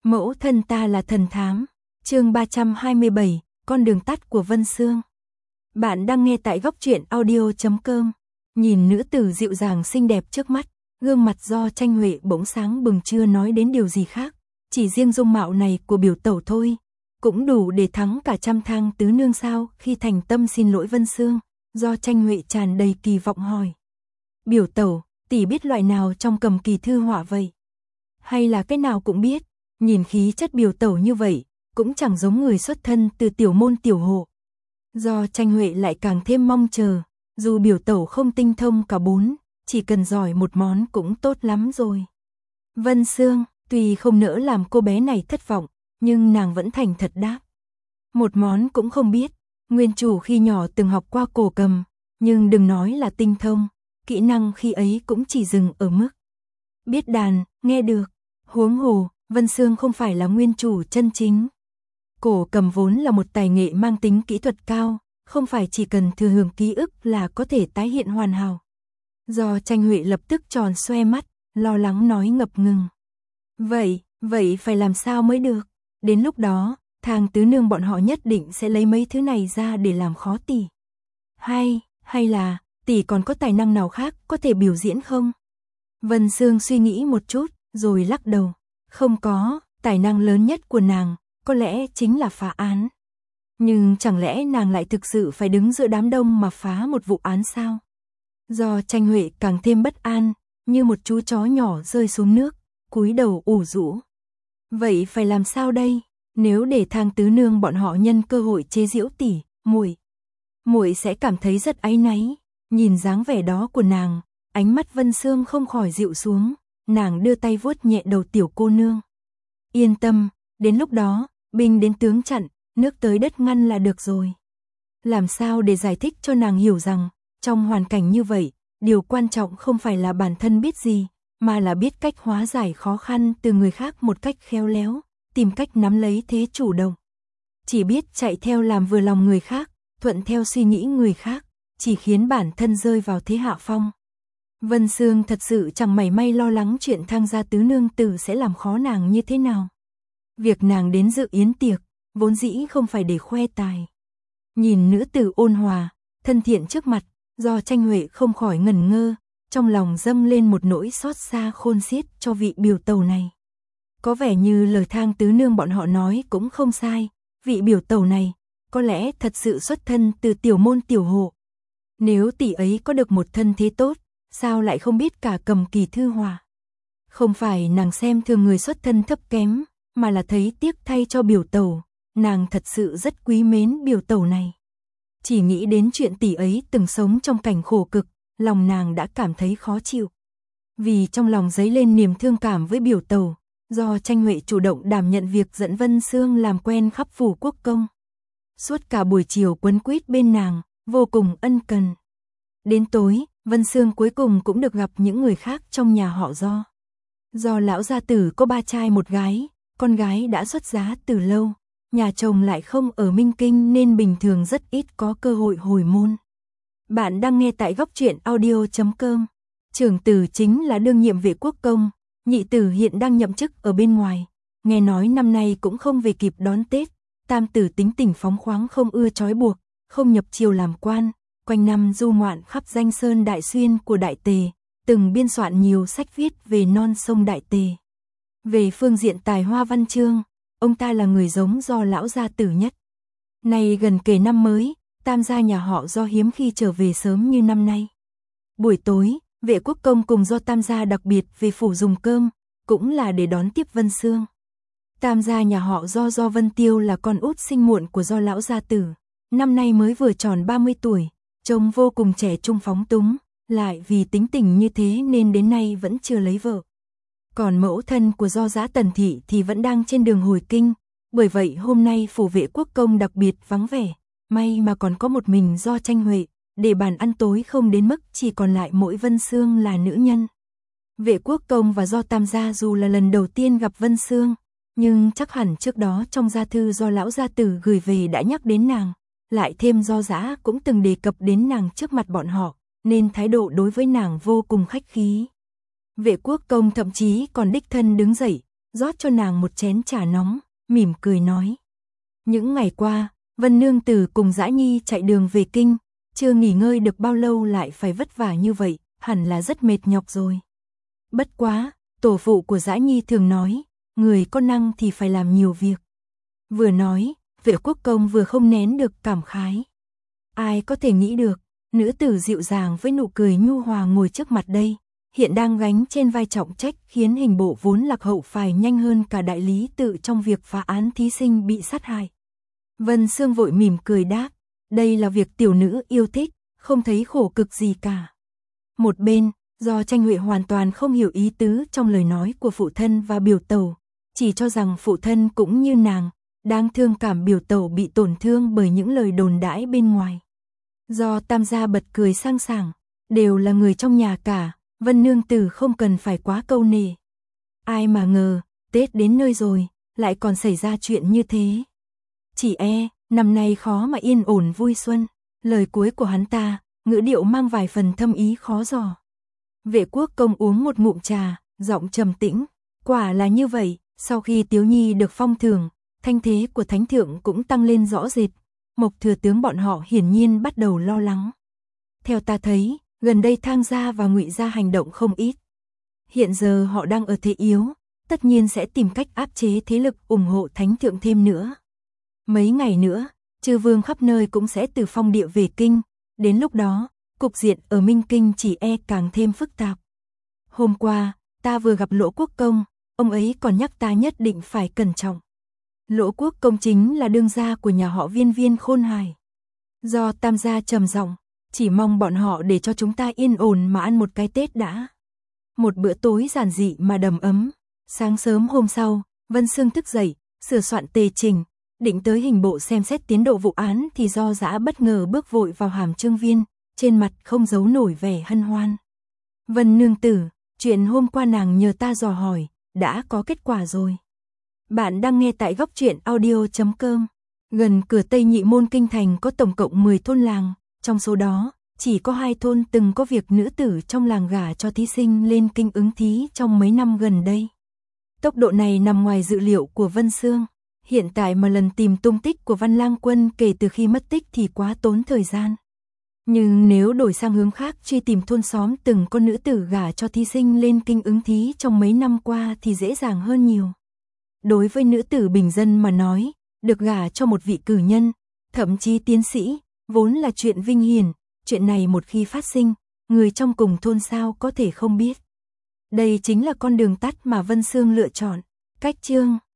Mẫu thân ta là thần thám. Chương 327, con đường tắt của Vân Sương. Bạn đang nghe tại góc truyện audio.com. Nhìn nữ tử dịu dàng xinh đẹp trước mắt, gương mặt Do Tranh Huệ bỗng sáng bừng, chưa nói đến điều gì khác, chỉ riêng dung mạo này của biểu tẩu thôi, cũng đủ để thắng cả trăm thang tứ nương sao. Khi thành tâm xin lỗi Vân Sương, Do Tranh Huệ tràn đầy kỳ vọng hỏi: "Biểu tẩu, tỷ biết loại nào trong Cầm Kỳ thư họa vậy? Hay là cái nào cũng biết?" Nhìn khí chất biểu tẩu như vậy, cũng chẳng giống người xuất thân từ tiểu môn tiểu hộ. Do Tranh Huệ lại càng thêm mong chờ, dù biểu tẩu không tinh thông cả bốn, chỉ cần giỏi một món cũng tốt lắm rồi. Vân Sương, tuy không nỡ làm cô bé này thất vọng, nhưng nàng vẫn thành thật đáp: "Một món cũng không biết, nguyên chủ khi nhỏ từng học qua cổ cầm, nhưng đừng nói là tinh thông, kỹ năng khi ấy cũng chỉ dừng ở mức biết đàn, nghe được. Huống hồ, Vân Sương không phải là nguyên chủ chân chính. Cổ cầm vốn là một tài nghệ mang tính kỹ thuật cao, không phải chỉ cần thừa hưởng ký ức là có thể tái hiện hoàn hảo." Do Tranh Huệ lập tức tròn xoe mắt, lo lắng nói ngập ngừng: Vậy phải làm sao mới được? Đến lúc đó, thang tứ nương bọn họ nhất định sẽ lấy mấy thứ này ra để làm khó tỷ. Hay là, tỷ còn có tài năng nào khác có thể biểu diễn không? Vân Sương suy nghĩ một chút, rồi lắc đầu: "Không có, tài năng lớn nhất của nàng có lẽ chính là phá án. Nhưng chẳng lẽ nàng lại thực sự phải đứng giữa đám đông mà phá một vụ án sao?" Do Tranh Huệ càng thêm bất an, như một chú chó nhỏ rơi xuống nước, cúi đầu ủ rũ. Vậy phải làm sao đây? Nếu để thang tứ nương bọn họ nhân cơ hội chế giễu tỷ, muội sẽ cảm thấy rất áy náy. Nhìn dáng vẻ đó của nàng, ánh mắt Vân Sương không khỏi dịu xuống, nàng đưa tay vuốt nhẹ đầu tiểu cô nương. "Yên tâm, đến lúc đó, binh đến tướng chặn, nước tới đất ngăn là được rồi." Làm sao để giải thích cho nàng hiểu rằng, trong hoàn cảnh như vậy, điều quan trọng không phải là bản thân biết gì, mà là biết cách hóa giải khó khăn từ người khác một cách khéo léo, tìm cách nắm lấy thế chủ động. Chỉ biết chạy theo làm vừa lòng người khác, thuận theo suy nghĩ người khác, chỉ khiến bản thân rơi vào thế hạ phong. Vân Sương thật sự chẳng mảy may lo lắng chuyện thang gia tứ nương tử sẽ làm khó nàng như thế nào. Việc nàng đến dự yến tiệc, vốn dĩ không phải để khoe tài. Nhìn nữ tử ôn hòa, thân thiện trước mặt, Do Tranh Huệ không khỏi ngẩn ngơ, trong lòng dâng lên một nỗi xót xa khôn xiết cho vị biểu tẩu này. Có vẻ như lời thang tứ nương bọn họ nói cũng không sai, vị biểu tẩu này có lẽ thật sự xuất thân từ tiểu môn tiểu hộ. Nếu tỷ ấy có được một thân thế tốt, sao lại không biết cả Cầm Kỳ thư họa? Không phải nàng xem thường người xuất thân thấp kém, mà là thấy tiếc thay cho biểu tẩu, nàng thật sự rất quý mến biểu tẩu này. Chỉ nghĩ đến chuyện tỷ ấy từng sống trong cảnh khổ cực, lòng nàng đã cảm thấy khó chịu. Vì trong lòng dấy lên niềm thương cảm với biểu tẩu, Do Tranh Huệ chủ động đảm nhận việc dẫn Vân Sương làm quen khắp phủ quốc công. Suốt cả buổi chiều quấn quýt bên nàng, vô cùng ân cần. Đến tối, Vân Sương cuối cùng cũng được gặp những người khác trong nhà họ Do. Do lão gia tử có 3 trai 1 gái, con gái đã xuất giá từ lâu, nhà chồng lại không ở Minh Kinh nên bình thường rất ít có cơ hội hồi môn. Bạn đang nghe tại góc truyện audio.com. Trưởng tử chính là đương nhiệm vệ quốc công, nhị tử hiện đang nhậm chức ở bên ngoài. Nghe nói năm nay cũng không về kịp đón Tết, tam tử tính tình phóng khoáng không ưa trói buộc, không nhập triều làm quan, quanh năm du ngoạn khắp danh sơn đại xuyên của Đại Tề, từng biên soạn nhiều sách viết về non sông Đại Tề. Về phương diện tài hoa văn chương, ông ta là người giống Do lão gia tử nhất. Nay gần kề năm mới, tam gia nhà họ Do hiếm khi trở về sớm như năm nay. Buổi tối, vệ quốc công cùng Do tam gia đặc biệt về phủ dùng cơm, cũng là để đón tiếp Vân Sương. Tam gia nhà họ Do Vân Tiêu là con út sinh muộn của Do lão gia tử, năm nay mới vừa tròn 30 tuổi, trông vô cùng trẻ trung phóng túng, lại vì tính tình như thế nên đến nay vẫn chưa lấy vợ. Còn mẫu thân của Do Dã Tần Thị thì vẫn đang trên đường hồi kinh, bởi vậy hôm nay phủ vệ quốc công đặc biệt vắng vẻ, may mà còn có một mình Do Tranh Huệ, để bàn ăn tối không đến mức chỉ còn lại mỗi Vân Sương là nữ nhân. Vệ quốc công và Do tam gia dù là lần đầu tiên gặp Vân Sương, nhưng chắc hẳn trước đó trong gia thư do lão gia tử gửi về đã nhắc đến nàng, lại thêm Do Dã cũng từng đề cập đến nàng trước mặt bọn họ, nên thái độ đối với nàng vô cùng khách khí. Vệ quốc công thậm chí còn đích thân đứng dậy, rót cho nàng một chén trà nóng, mỉm cười nói. Những ngày qua, Vân Nương Tử cùng Dã Nhi chạy đường về kinh, chưa nghỉ ngơi được bao lâu lại phải vất vả như vậy, hẳn là rất mệt nhọc rồi. Bất quá, tổ phụ của Dã Nhi thường nói, người có năng thì phải làm nhiều việc. Vừa nói, Vệ Quốc Công vừa không nén được cảm khái. Ai có thể nghĩ được, nữ tử dịu dàng với nụ cười nhu hòa ngồi trước mặt đây, hiện đang gánh trên vai trọng trách khiến hình bộ vốn lạc hậu phải nhanh hơn cả đại lý tự trong việc phá án thí sinh bị sát hại. Vân Sương vội mỉm cười đáp, đây là việc tiểu nữ yêu thích, không thấy khổ cực gì cả. Một bên, do Tranh Huệ hoàn toàn không hiểu ý tứ trong lời nói của phụ thân và biểu tẩu, chỉ cho rằng phụ thân cũng như nàng, đang thương cảm biểu tẩu bị tổn thương bởi những lời đồn đãi bên ngoài. Do Tam gia bật cười sang sảng, đều là người trong nhà cả, Vân Nương Tử không cần phải quá câu nệ. Ai mà ngờ, Tết đến nơi rồi, lại còn xảy ra chuyện như thế. Chỉ năm nay khó mà yên ổn vui xuân, lời cuối của hắn ta, ngữ điệu mang vài phần thâm ý khó dò. Vệ Quốc Công uống một ngụm trà, giọng trầm tĩnh, quả là như vậy, sau khi Tiếu Nhi được phong thưởng, thanh thế của thánh thượng cũng tăng lên rõ rệt, Mộc thừa tướng bọn họ hiển nhiên bắt đầu lo lắng. Theo ta thấy, gần đây Thang gia và Ngụy gia hành động không ít. Hiện giờ họ đang ở thế yếu, tất nhiên sẽ tìm cách áp chế thế lực ủng hộ thánh thượng thêm nữa. Mấy ngày nữa, chư vương khắp nơi cũng sẽ từ phong địa về kinh, đến lúc đó, cục diện ở Minh Kinh chỉ càng thêm phức tạp. Hôm qua, ta vừa gặp Lỗ Quốc Công, ông ấy còn nhắc ta nhất định phải cẩn trọng. Lỗ Quốc Công chính là đương gia của nhà họ Viên Viên Khôn Hải. Do Tam gia trầm giọng, chỉ mong bọn họ để cho chúng ta yên ổn mà ăn một cái Tết đã. Một bữa tối giản dị mà đầm ấm. Sáng sớm hôm sau, Vân Sương thức dậy, sửa soạn tề trình, định tới hình bộ xem xét tiến độ vụ án thì do Dã bất ngờ bước vội vào hàm Trương Viên, trên mặt không giấu nổi vẻ hân hoan. Vân Nương Tử, chuyện hôm qua nàng nhờ ta dò hỏi, đã có kết quả rồi. Bạn đang nghe tại góc truyện audio.com. Gần cửa Tây Nhị Môn Kinh Thành có tổng cộng 10 thôn làng, trong số đó, chỉ có 2 thôn từng có việc nữ tử trong làng gả cho thí sinh lên kinh ứng thí trong mấy năm gần đây. Tốc độ này nằm ngoài dự liệu của Vân Sương, hiện tại mà lần tìm tung tích của Văn Lang Quân kể từ khi mất tích thì quá tốn thời gian. Nhưng nếu đổi sang hướng khác truy tìm thôn xóm từng có nữ tử gả cho thí sinh lên kinh ứng thí trong mấy năm qua thì dễ dàng hơn nhiều. Đối với nữ tử bình dân mà nói, được gả cho một vị cử nhân, thậm chí tiến sĩ, vốn là chuyện vinh hiển, chuyện này một khi phát sinh, người trong cùng thôn sao có thể không biết. Đây chính là con đường tắt mà Vân Sương lựa chọn. Cách chương